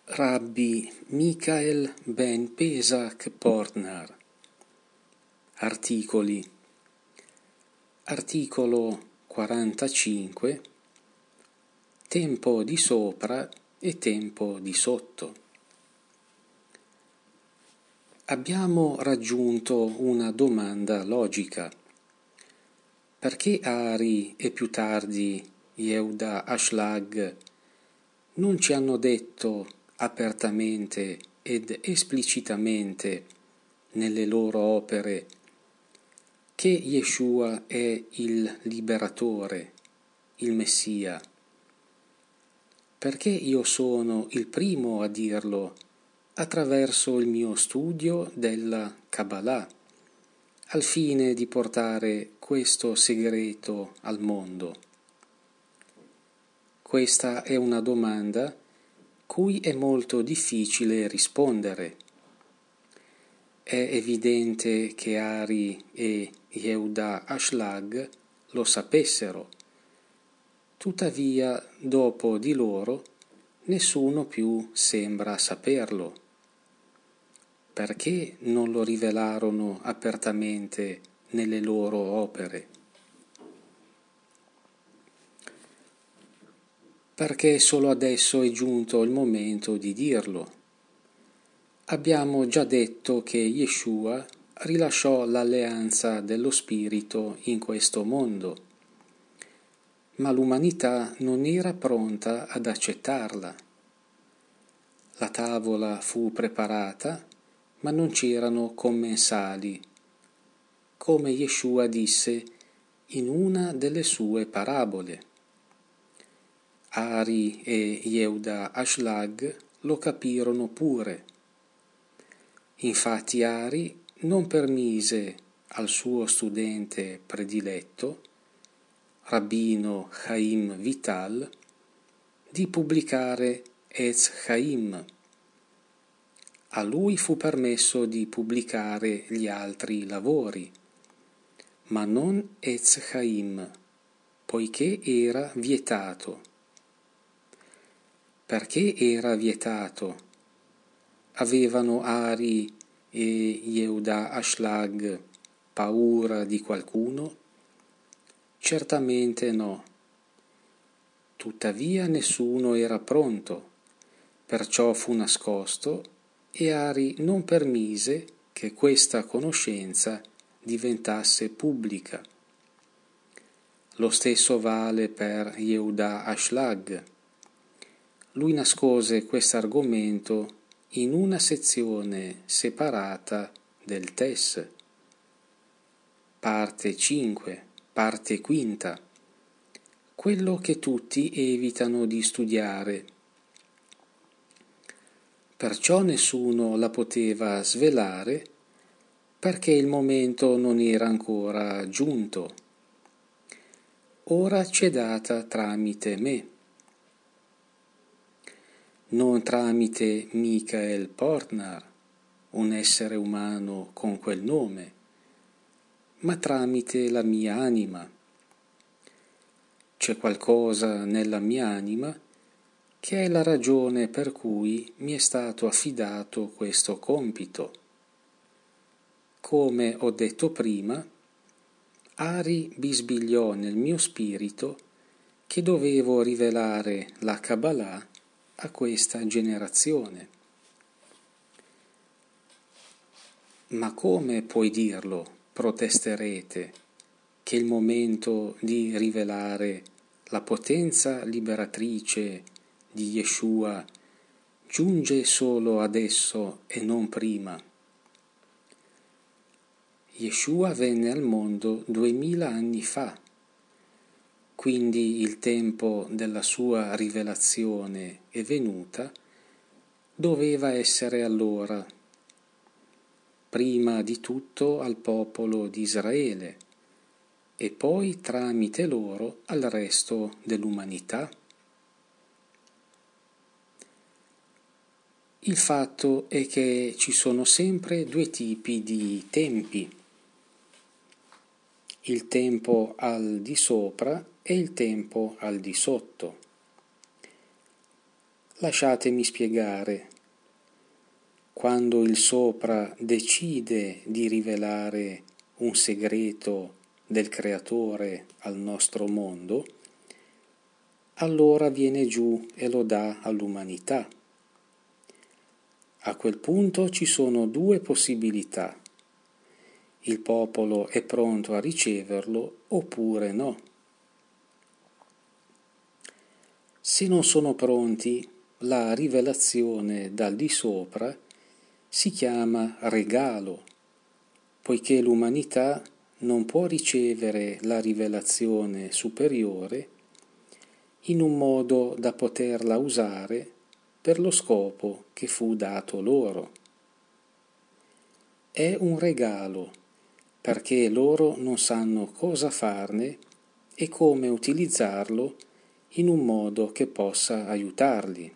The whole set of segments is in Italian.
Rabbi Michael ben Pesach Portnar. Articolo 45. Tempo di sopra e tempo di sotto. Abbiamo raggiunto una domanda logica. Perché Ari e più tardi Yehuda Ashlag non ci hanno detto apertamente ed esplicitamente nelle loro opere che Yeshua è il liberatore, il Messia? Perché io sono il primo a dirlo attraverso il mio studio della Kabbalah, al fine di portare questo segreto al mondo? Questa è una domanda cui è molto difficile rispondere. È evidente che Ari e Yehuda Ashlag lo sapessero, tuttavia dopo di loro nessuno più sembra saperlo. Perché non lo rivelarono apertamente nelle loro opere? Perché solo adesso è giunto il momento di dirlo. Abbiamo già detto che Yeshua rilasciò l'alleanza dello Spirito in questo mondo, ma l'umanità non era pronta ad accettarla. La tavola fu preparata, ma non c'erano commensali, come Yeshua disse in una delle sue parabole. Ari e Yehuda Ashlag lo capirono pure. Infatti Ari non permise al suo studente prediletto, rabbino Chaim Vital, di pubblicare Etz Chaim. A lui fu permesso di pubblicare gli altri lavori, ma non Etz Chaim, poiché era vietato. Perché era vietato? Avevano Ari e Yehuda Ashlag paura di qualcuno? Certamente no. Tuttavia nessuno era pronto, perciò fu nascosto e Ari non permise che questa conoscenza diventasse pubblica. Lo stesso vale per Yehuda Ashlag. Lui nascose quest'argomento in una sezione separata del TES, parte 5, parte quinta, quello che tutti evitano di studiare. Perciò nessuno la poteva svelare, perché il momento non era ancora giunto. Ora c'è data tramite me. Non tramite Michael Portnar, un essere umano con quel nome, ma tramite la mia anima. C'è qualcosa nella mia anima che è la ragione per cui mi è stato affidato questo compito. Come ho detto prima, Ari bisbigliò nel mio spirito che dovevo rivelare la Kabbalah a questa generazione. Ma come puoi dirlo, protesterete, che il momento di rivelare la potenza liberatrice di Yeshua giunge solo adesso e non prima? Yeshua venne al mondo 2000 anni fa, quindi il tempo della sua rivelazione è venuta, doveva essere allora, prima di tutto al popolo di Israele e poi tramite loro al resto dell'umanità. Il fatto è che ci sono sempre due tipi di tempi: il tempo al di sopra e il tempo al di sotto. Lasciatemi spiegare. Quando il sopra decide di rivelare un segreto del Creatore al nostro mondo, allora viene giù e lo dà all'umanità. A quel punto ci sono due possibilità. Il popolo è pronto a riceverlo oppure no. Se non sono pronti, la rivelazione dal di sopra si chiama regalo, poiché l'umanità non può ricevere la rivelazione superiore in un modo da poterla usare per lo scopo che fu dato loro. È un regalo perché loro non sanno cosa farne e come utilizzarlo in un modo che possa aiutarli.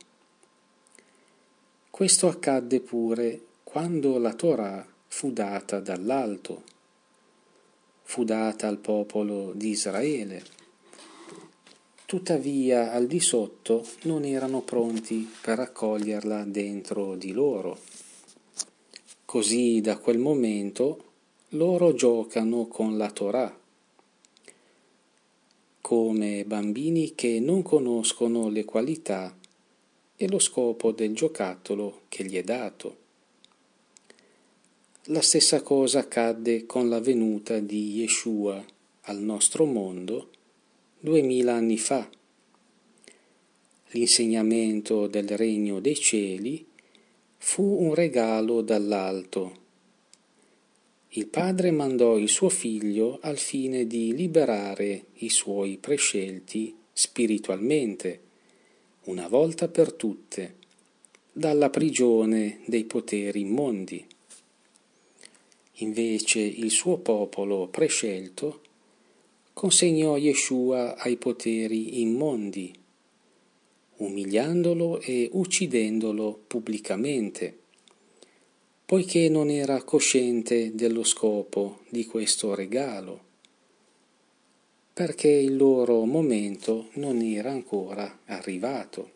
Questo accadde pure quando la Torah fu data dall'alto, fu data al popolo di Israele. Tuttavia al di sotto non erano pronti per accoglierla dentro di loro. Così da quel momento loro giocano con la Torah, come bambini che non conoscono le qualità e lo scopo del giocattolo che gli è dato. La stessa cosa accadde con la venuta di Yeshua al nostro mondo 2000 anni fa. L'insegnamento del regno dei cieli fu un regalo dall'alto. Il Padre mandò il suo Figlio al fine di liberare i suoi prescelti spiritualmente, una volta per tutte, dalla prigione dei poteri immondi. Invece il suo popolo prescelto consegnò Yeshua ai poteri immondi, umiliandolo e uccidendolo pubblicamente, poiché non era cosciente dello scopo di questo regalo, perché il loro momento non era ancora arrivato.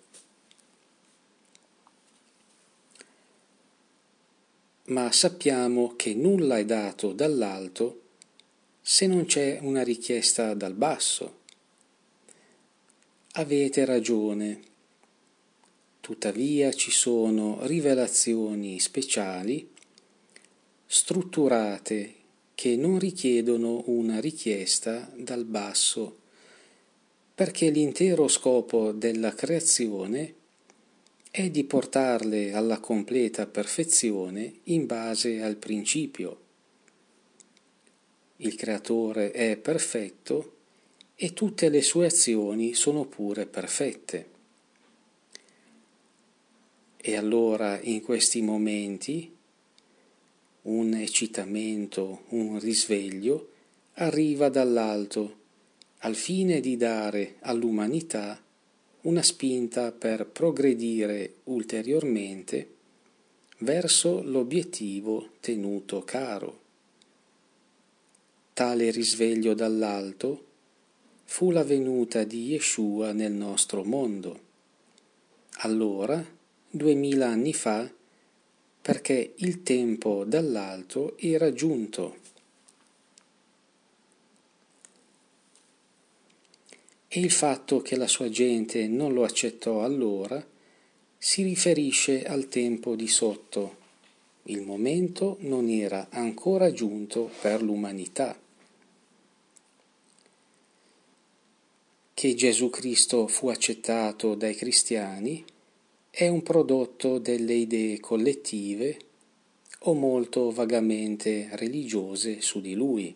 Ma sappiamo che nulla è dato dall'alto se non c'è una richiesta dal basso. Avete ragione. Tuttavia ci sono rivelazioni speciali, strutturate, che non richiedono una richiesta dal basso, perché l'intero scopo della creazione è di portarle alla completa perfezione in base al principio. Il Creatore è perfetto e tutte le sue azioni sono pure perfette. E allora in questi momenti un eccitamento, un risveglio arriva dall'alto al fine di dare all'umanità una spinta per progredire ulteriormente verso l'obiettivo tenuto caro. Tale risveglio dall'alto fu la venuta di Yeshua nel nostro mondo. Allora, 2000 anni fa, perché il tempo dall'alto era giunto. E il fatto che la sua gente non lo accettò allora si riferisce al tempo di sotto. Il momento non era ancora giunto per l'umanità. Che Gesù Cristo fu accettato dai cristiani è un prodotto delle idee collettive o molto vagamente religiose su di lui,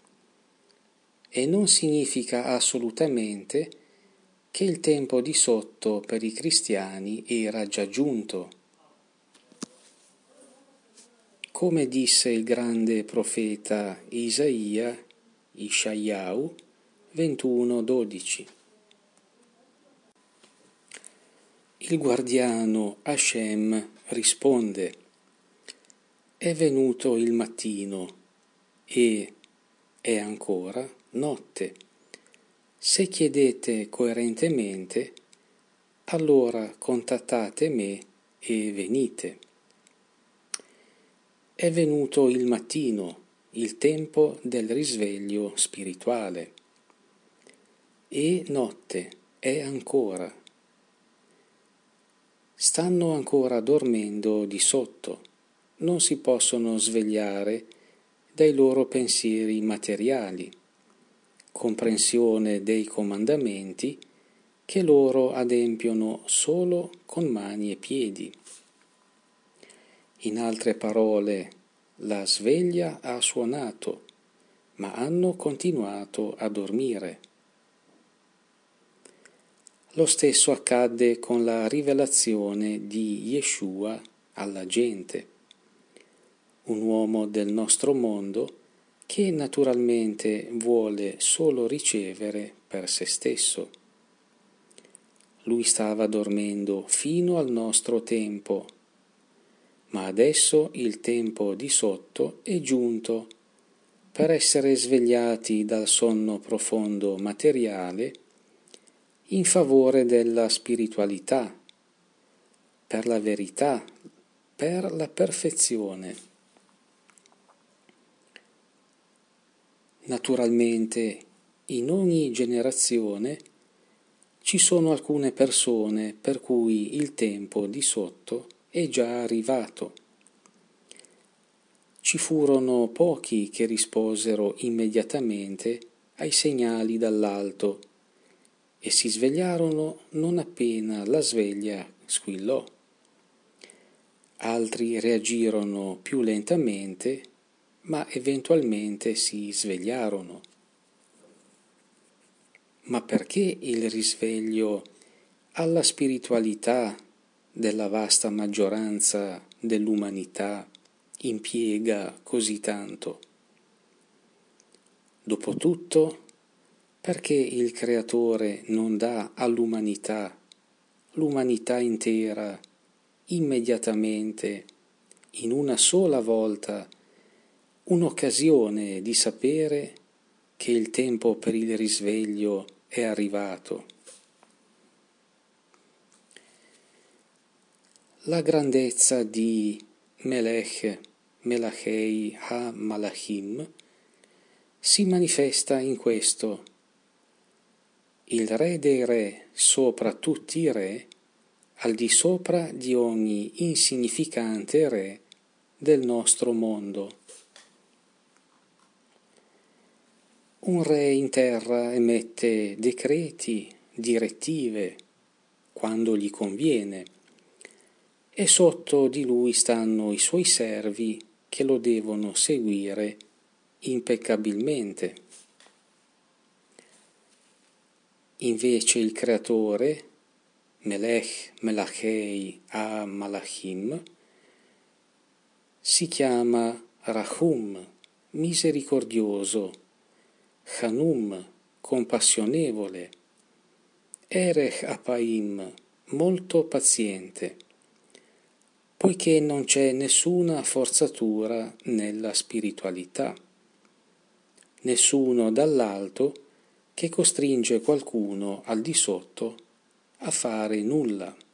e non significa assolutamente che il tempo di sotto per i cristiani era già giunto. Come disse il grande profeta Isaia, Ishayahu 21:12. Il guardiano Hashem risponde: è venuto il mattino e è ancora notte. Se chiedete coerentemente, allora contattate me e venite. È venuto il mattino, il tempo del risveglio spirituale. E notte è ancora. Stanno ancora dormendo di sotto, non si possono svegliare dai loro pensieri materiali, comprensione dei comandamenti che loro adempiono solo con mani e piedi. In altre parole, la sveglia ha suonato, ma hanno continuato a dormire. Lo stesso accadde con la rivelazione di Yeshua alla gente, un uomo del nostro mondo che naturalmente vuole solo ricevere per se stesso. Lui stava dormendo fino al nostro tempo, ma adesso il tempo di sotto è giunto per essere svegliati dal sonno profondo materiale in favore della spiritualità, per la verità, per la perfezione. Naturalmente, in ogni generazione ci sono alcune persone per cui il tempo di sotto è già arrivato. Ci furono pochi che risposero immediatamente ai segnali dall'alto e si svegliarono non appena la sveglia squillò. Altri reagirono più lentamente, ma eventualmente si svegliarono. Ma perché il risveglio alla spiritualità della vasta maggioranza dell'umanità impiega così tanto? Dopotutto, perché il Creatore non dà all'umanità, l'umanità intera, immediatamente, in una sola volta, un'occasione di sapere che il tempo per il risveglio è arrivato? La grandezza di Melachei ha-Malachim si manifesta in questo: il Re dei Re sopra tutti i Re, al di sopra di ogni insignificante Re del nostro mondo. Un Re in terra emette decreti, direttive, quando gli conviene, e sotto di lui stanno i suoi servi che lo devono seguire impeccabilmente. Invece il Creatore, Melachei ha-Malachim, si chiama Rahum, misericordioso, Hanum, compassionevole, Erech Apaim, molto paziente, poiché non c'è nessuna forzatura nella spiritualità, nessuno dall'alto che costringe qualcuno al di sotto a fare nulla.